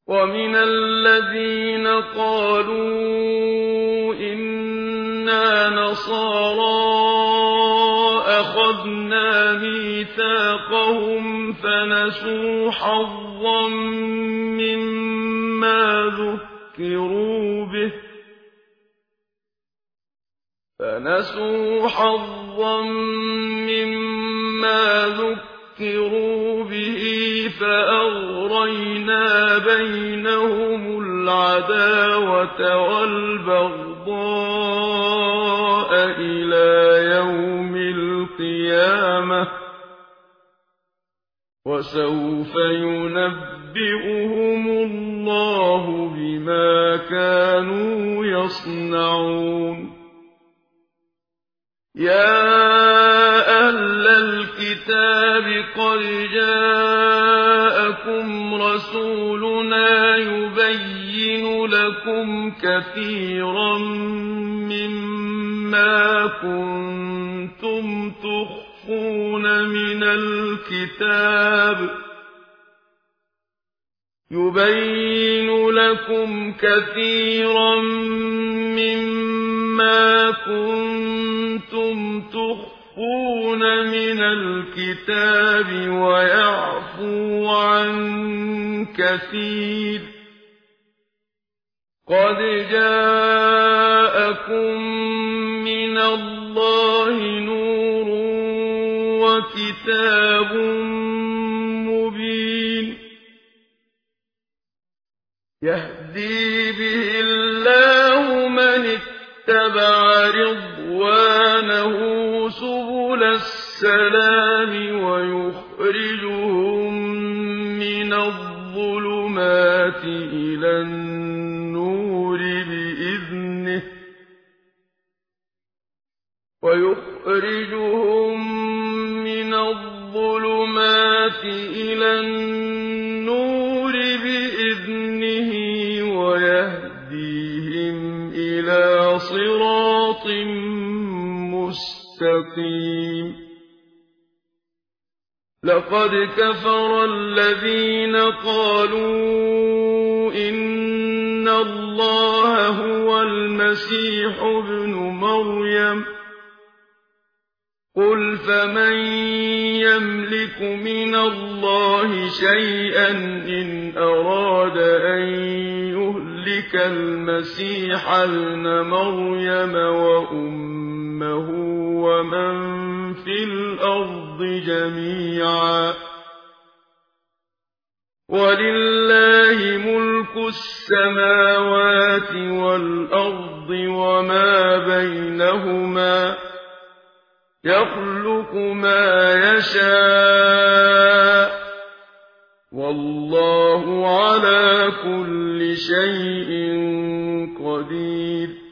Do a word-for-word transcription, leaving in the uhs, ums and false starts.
وَمِنَ الَّذِينَ قَالُوا إِنَّا نَصَارَىٰ أَخَذْنَا مِيثَاقَهُمْ فَنَسُوا حَظًّا مِّمَّا ذُكِّرُوا بِهِ فَنَسُوا حَظًّا مِّمَّا ذُكِّرُوا بِهِ فَأَغْرَيْنَا بَيْنَهُمُ الْعَدَاوَةَ وَالْبَغْضَاءَ إِلَىٰ يَوْمِ الْقِيَامَةِ ۚ وَسَوْفَ يُنَبِّئُهُمُ اللَّهُ بِمَا كَانُوا يَصْنَعُونَ يَا أَهْلَ الْكِتَابِ قَدْ جَاءَكُمْ رَسُولُنَا يُبَيِّنُ لَكُمْ كَثِيرًا مِّمَّا كُنتُمْ تُخْفُونَ مِنَ الْكِتَابِ يُبَيِّنُ لَكُمْ كَثِيرًا مِّمَّا كُنتُمْ تُخْفُونَ مِنَ الْكِتَابِ وَيَعْفُو عَن كَثِيرٍ ۚ قَدْ جَاءَكُم مِّنَ اللَّهِ نُورٌ وَكِتَابٌ مُّبِينٌ يَهْدِي بِهِ اللَّهُ مَنِ اتَّبَعَ رِضْوَانَهُ سُبُلَ السَّلَامِ وَيُخْرِجُهُم مِّنَ الظُّلُمَاتِ إِلَى النُّورِ بِإِذْنِهِ وَيُخْرِجُهُم مِّنَ الظُّلُمَاتِ إِلَى النُّورِ بِإِذْنِهِ وَيَهْدِيهِمْ إِلَىٰ صِرَاطٍ مُّسْتَقِيمٍ لَقَدْ كَفَرَ الَّذِينَ قَالُوا إِنَّ اللَّهَ هُوَ الْمَسِيحُ ابْنُ مَرْيَمَ ۚ قُلْ فَمَن يَمْلِكُ مِنَ اللَّهِ شَيْئًا إِنْ أَرَادَ أَن يُهْلِكَ الْمَسِيحَ ابْنَ مَرْيَمَ وَأُمَّهُ وَمَن فِي الْأَرْضِ جَمِيعًا ۗ وَلِلَّهِ مُلْكُ السَّمَاوَاتِ وَالْأَرْضِ وَمَا بَيْنَهُمَا ۚ يَخْلُقُ مَا يَشَاءُ ۚ وَاللَّهُ عَلَىٰ كُلِّ شَيْءٍ قَدِيرٌ